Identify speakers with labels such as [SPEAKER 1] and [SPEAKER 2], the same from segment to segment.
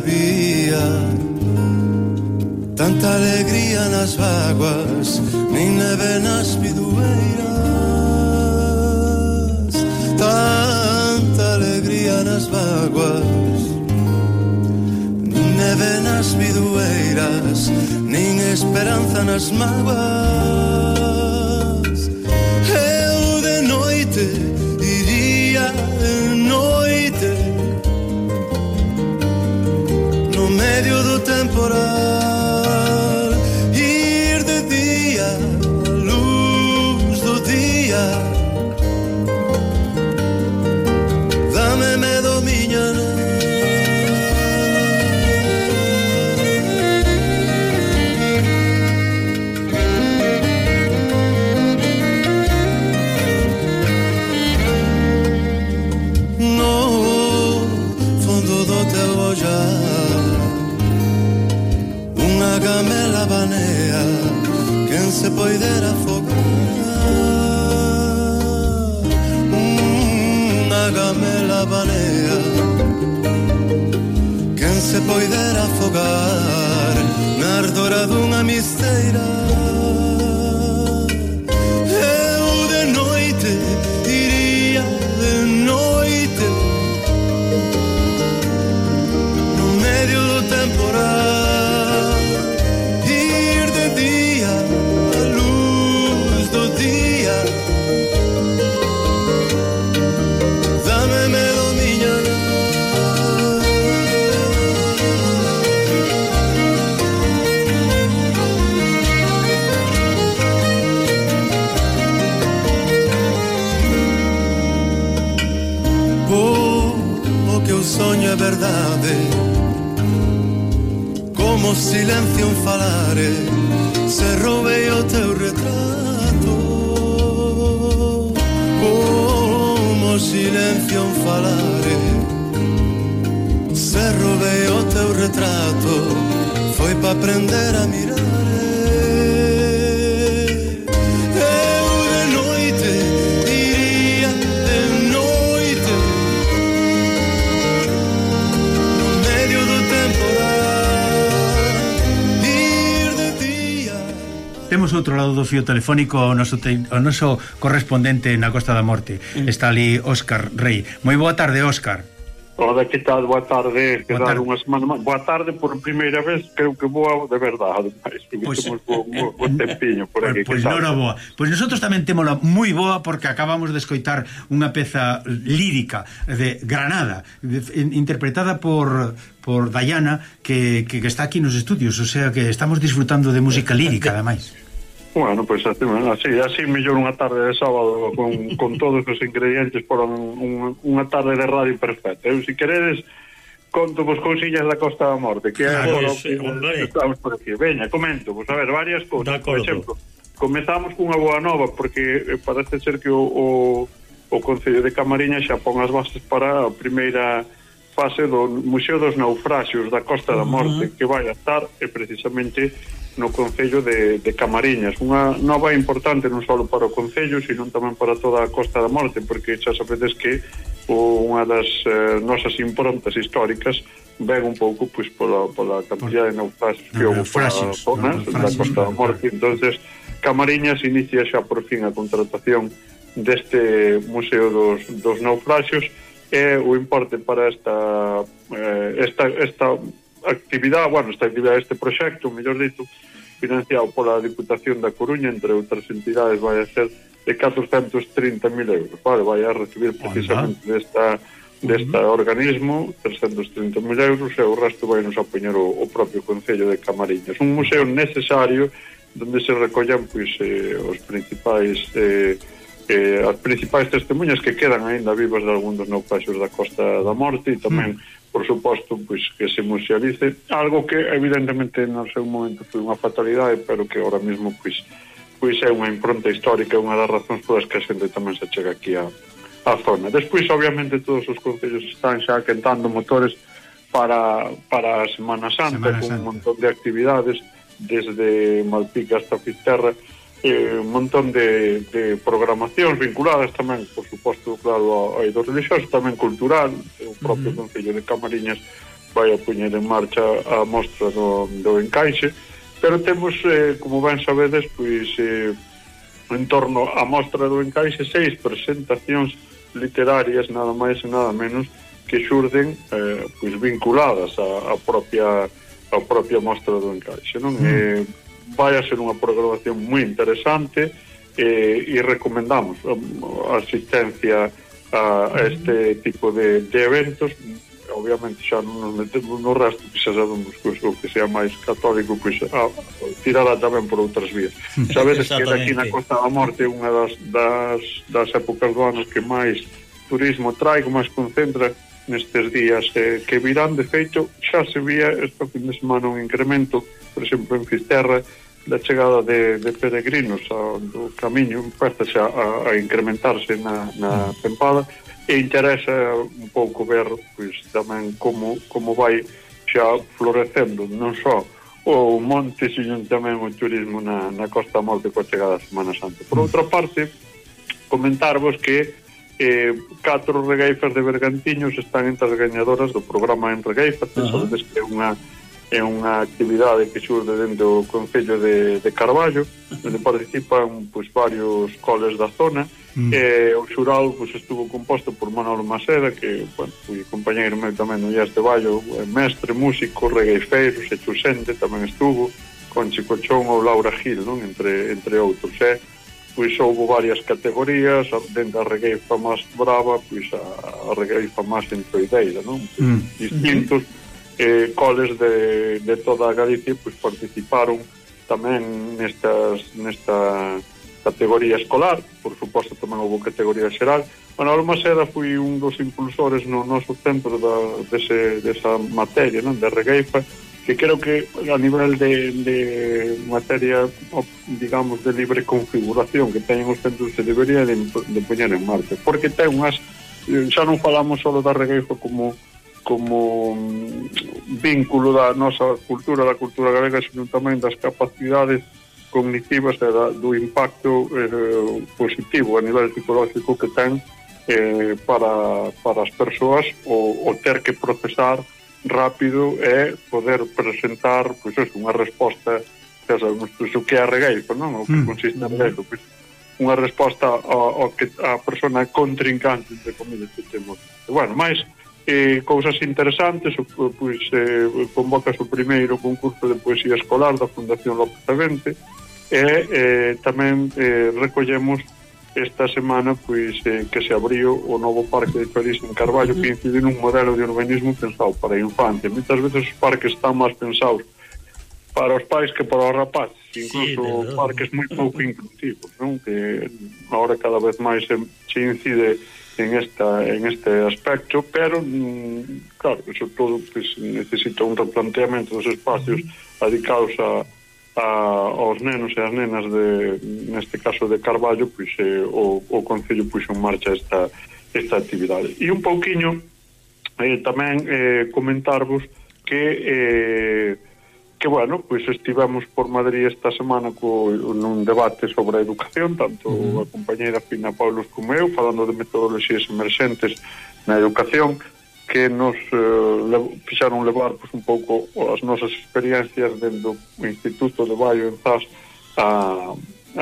[SPEAKER 1] había tanta alegría nas vaguas, nin neve nas bidueiras. Tanta alegría nas vaguas, nin neve nas bidueiras, nin esperanza nas mágoas. Eu de noite iría de noite no medio do temporal, ir de día a luz do día. Dame medo miña gamela banea, quen se poidera afogar. Unha gamela banea, quen se poidera afogar na ardora dunha misteira. Eu de noite iría de noite no medio do temporal, soño é verdade, como silencio en falare, se roubei o teu retrato. Como silencio en falare, se roubei o teu retrato, foi pa aprender a mirar.
[SPEAKER 2] Temos outro lado do fío telefónico o noso correspondente na Costa da Morte. Está ali Óscar Rei. Moi boa tarde, Óscar.
[SPEAKER 3] Hola, que tal? Boa tarde. Quedar unha semana máis. Boa tarde por primeira vez, creo que boa de verdade. Pois temos bo tempiño por aquí.
[SPEAKER 2] Pois non a boa. Pois nosotros tamén témola moi boa porque acabamos de escoitar unha peza lírica de Granada, interpretada por Dayana, que está aquí nos estudios, o sea que estamos disfrutando de música lírica, ademais.
[SPEAKER 3] Bueno, pois así mellor unha tarde de sábado con todos os ingredientes por unha tarde de radio perfecta. Eu, se queredes, conto vos cousillas da Costa da Morte, que agora estamos por aquí. Veña, comento, vos a ver, varias cousas. Por exemplo, comezamos cunha boa nova, porque parece ser que o Concello de Camariñas xa pon as bases para a primeira fase do Museo dos Naufraxios da Costa da Morte, que vai a estar precisamente no Concello de Camariñas. Unha nova importante non só para o Concello, sino tamén para toda a Costa da Morte, porque xa sabedes que unha das nosas improntas históricas ven un pouco pois pola cantidad de naufraxios que houve pola zona da Costa da Morte. Entonces Camariñas inicia xa por fin a contratación deste Museo dos Naufraxios, e o importe para esta actividade, este proxecto, mellor dito, financiado pola Diputación da Coruña, entre outras entidades, vai a ser de 430.000 euros, vale, vai a recibir precisamente desta organismo 330.000 euros, e o resto vai nos apoñar o propio Concello de Camariñas. Un museo necesario onde se recollan pois os principais as principais testemunhas que quedan aínda vivas de algún dos naufraxios da Costa da Morte, e tamén, por suposto, pois que se musealice algo que evidentemente no seu momento foi unha fatalidade, pero que ahora mesmo pois é unha impronta histórica, unha das razóns polas que a xente tamén se chega aquí a zona. Despois, obviamente, todos os concellos están xa quentando motores para a Semana Santa, con un montón de actividades desde Malpica hasta Fisterra, un montón de programacións vinculadas tamén, por suposto, claro, ao eido religioso, tamén cultural. O propio Concello de Camariñas vai a poñer en marcha a mostra do Encaixe, pero temos, como ben sabedes, pois en torno á mostra do Encaixe 6 presentacións literarias, nada máis e nada menos, que xurden pois vinculadas á propia mostra do Encaixe, non? Vai a ser unha programación moi interesante e recomendamos a asistencia a este tipo de eventos. Obviamente xa non nos metemos no resto, que xa sabemos que o que sea máis católico pois tirará tamén por outras vías. Sabedes que aquí na Costa da Morte unha das épocas do ano que máis turismo trae, que máis concentra nestes días que virán. De feito, xa se vía este fin de semana un incremento, por exemplo, en Fisterra, da chegada de peregrinos do camiño, empeza xa a incrementarse na tempada, e interesa un pouco ver pois tamén como vai xa florecendo non só o monte, sino tamén o turismo na Costa da Morte coa chegada da Semana Santa. Por outra parte, comentarvos que 4 regueifas de Bergantiños están entre as gañadoras do programa En Regueifa. Sabedes que é unha actividade que xurde dentro do Concello de Carballo, onde participan pois varios coles da zona. O xurado pois estuvo composto por Manolo Maceda, que foi compañeiro meu tamén no Ias de Ballo, mestre, músico, regueifeiro, Xecho Sende tamén estuvo, Conchi Cochón ou Laura Gil, non? Entre outros. Pois houve varias categorías, dentro da regueifa máis brava, pois a regueifa máis entroideira, non? Distintos coles de toda a Galicia pois participaron tamén nesta categoría escolar. Por suposto tamén houve categoría xeral. Manolo Maceda foi un dos impulsores no noso centro desa materia, non? De regueifa, que creo que a nivel de materia, digamos, de libre configuración que teñen os centros, se debería de poñer en marcha, porque ten unhas, xa non falamos só da regueifa como vínculo da nosa cultura, da cultura galega, sino tamén das capacidades cognitivas e do impacto positivo a nivel psicológico que ten para as persoas o ter que procesar rápido e poder presentar pois unha resposta, xa sabemos o que é a regueifa, non? O que consiste a regueifa, pois unha resposta ao que a persona contrincante, entre comillas, que temos. E, bueno, máis cousas interesantes, pois convocas o primeiro concurso de poesía escolar da Fundación López Avente e tamén recollemos esta semana pois que se abriu o novo Parque de Feliz en Carballo, que incide nun modelo de urbanismo pensado para a infancia. Muitas veces os parques están máis pensados para os pais que para os rapaces, incluso parques moi pouco inclusivos, non? Que agora cada vez máis se incide en este aspecto, pero claro, eso todo pues, necesita un replanteamento dos espacios dedicados aos nenos e as nenas neste caso de Carballo, pois o Concello puxo en marcha esta actividade. E un pouquiño tamén comentarvos que bueno, pois estivemos por Madrid esta semana nun debate sobre a educación, tanto a compañeira Fina Paulos como eu, falando de metodoloxías emerxentes na educación, que nos fixaron levar pois, un pouco as nosas experiencias dentro do Instituto de Baio en Zas a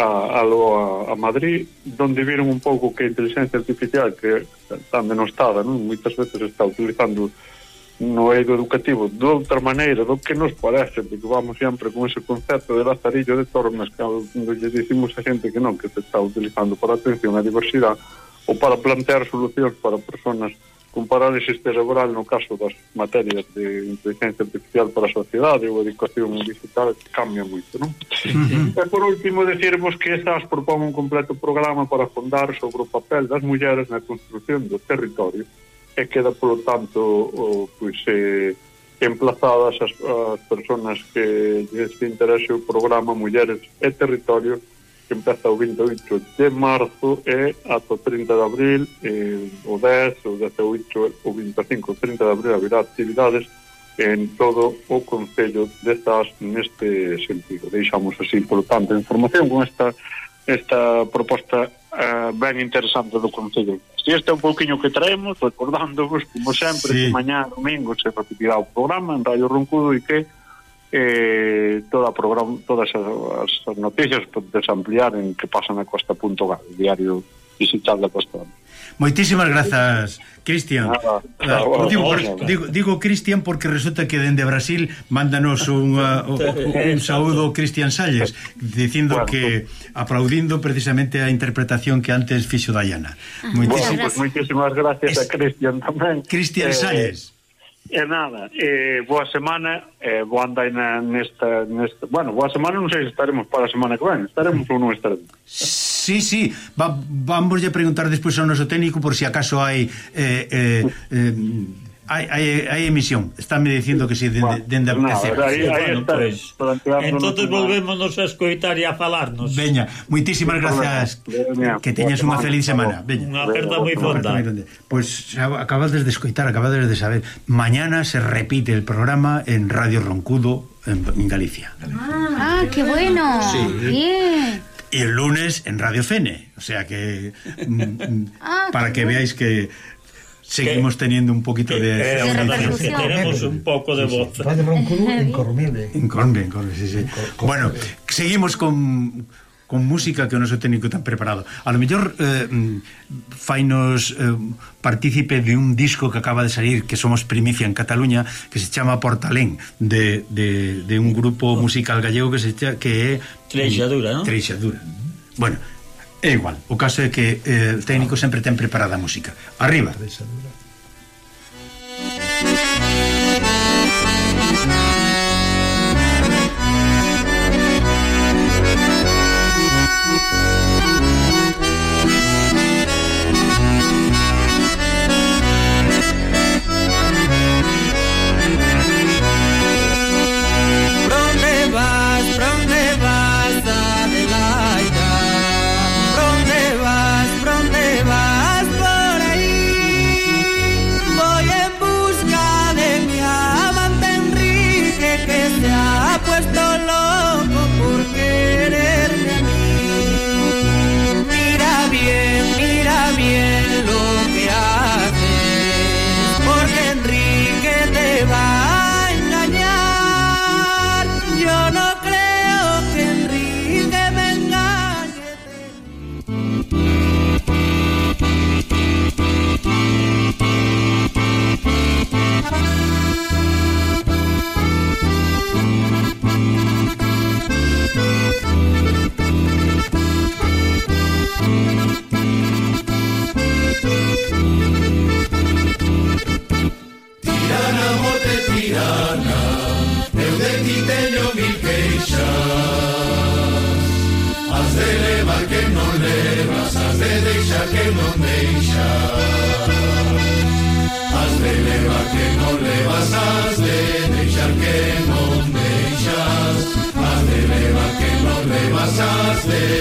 [SPEAKER 3] Madrid, donde viron un pouco que a inteligencia artificial, que tan denostada, non? Moitas veces está utilizando no eido educativo de outra maneira do que nos parece, porque vamos sempre con ese concepto de Lazarillo de Tormes, cando lle dicimos a gente que non, que se está utilizando para atención á diversidade ou para plantear solucións para personas con parálisis cerebral, no caso das materias de inteligencia artificial para a sociedade ou educación digital, cambia moito, non? E por último, decirvos que estas propón un completo programa para afondar sobre o papel das mulleres na construción do territorio, e queda, polo tanto, pois, emplazadas as persoas que lles interese o programa Mulleres e Territorio, que empeza o 28 de marzo e ata o 30 de abril, o 10, o 18, o 25, o 30 de abril haberá actividades en todo o Concello de Zas neste sentido. Deixamos así, polo tanto, a información con esta proposta ben interesante do Concello. Si este é un pouquiño que traemos, recordándovos, como sempre, que mañá, domingo, se repetirá o programa en Radio Roncudo e que todas as noticias podes ampliar en que pasa na Costa.gal, o diario digital da Costa.
[SPEAKER 2] Moitísimas grazas, Cristian. Digo Cristian porque resulta que dende Brasil mándanos un saúdo Cristian Salles dicindo que aplaudindo precisamente a interpretación que antes fixo Dayana.
[SPEAKER 3] Moitísimas gracias a Cristian tamén.
[SPEAKER 2] Cristian Salles.
[SPEAKER 3] E nada, boa semana, boa andai nesta... Bueno, boa semana, non sei se estaremos para a semana que ven. Estaremos ou non estaremos?
[SPEAKER 2] Sí. Vamos a preguntar despois ao noso técnico por si acaso hai emisión. Estáme dicindo que si dende a
[SPEAKER 4] entonces volvémonos a escoitar e a falarnos.
[SPEAKER 2] Veña, moitísimas gracias. Que teñas unha feliz semana.
[SPEAKER 4] Unha aperta moi fonda.
[SPEAKER 2] Pois acabades de escoitar, acabades de saber, mañana se repite el programa en Radio Roncudo en Galicia.
[SPEAKER 5] Qué bueno. Bien.
[SPEAKER 2] Y el lunes en Radio Fene, o sea que para que veáis que seguimos teniendo un poquito de
[SPEAKER 4] que tenemos un poco de voz.
[SPEAKER 6] Radio Roncudo
[SPEAKER 2] Incorrombe, sí. Bueno, seguimos con música que o noso técnico tan preparado. A lo mellor fainos partícipe de un disco que acaba de salir, que somos primicia en Cataluña, que se chama Portalén, de un grupo musical gallego que é
[SPEAKER 4] Treixadura, ¿no?
[SPEAKER 2] Treixadura. Bueno, é igual. O caso é que o técnico sempre ten preparada a música. Arriba. Treixadura.
[SPEAKER 1] Has de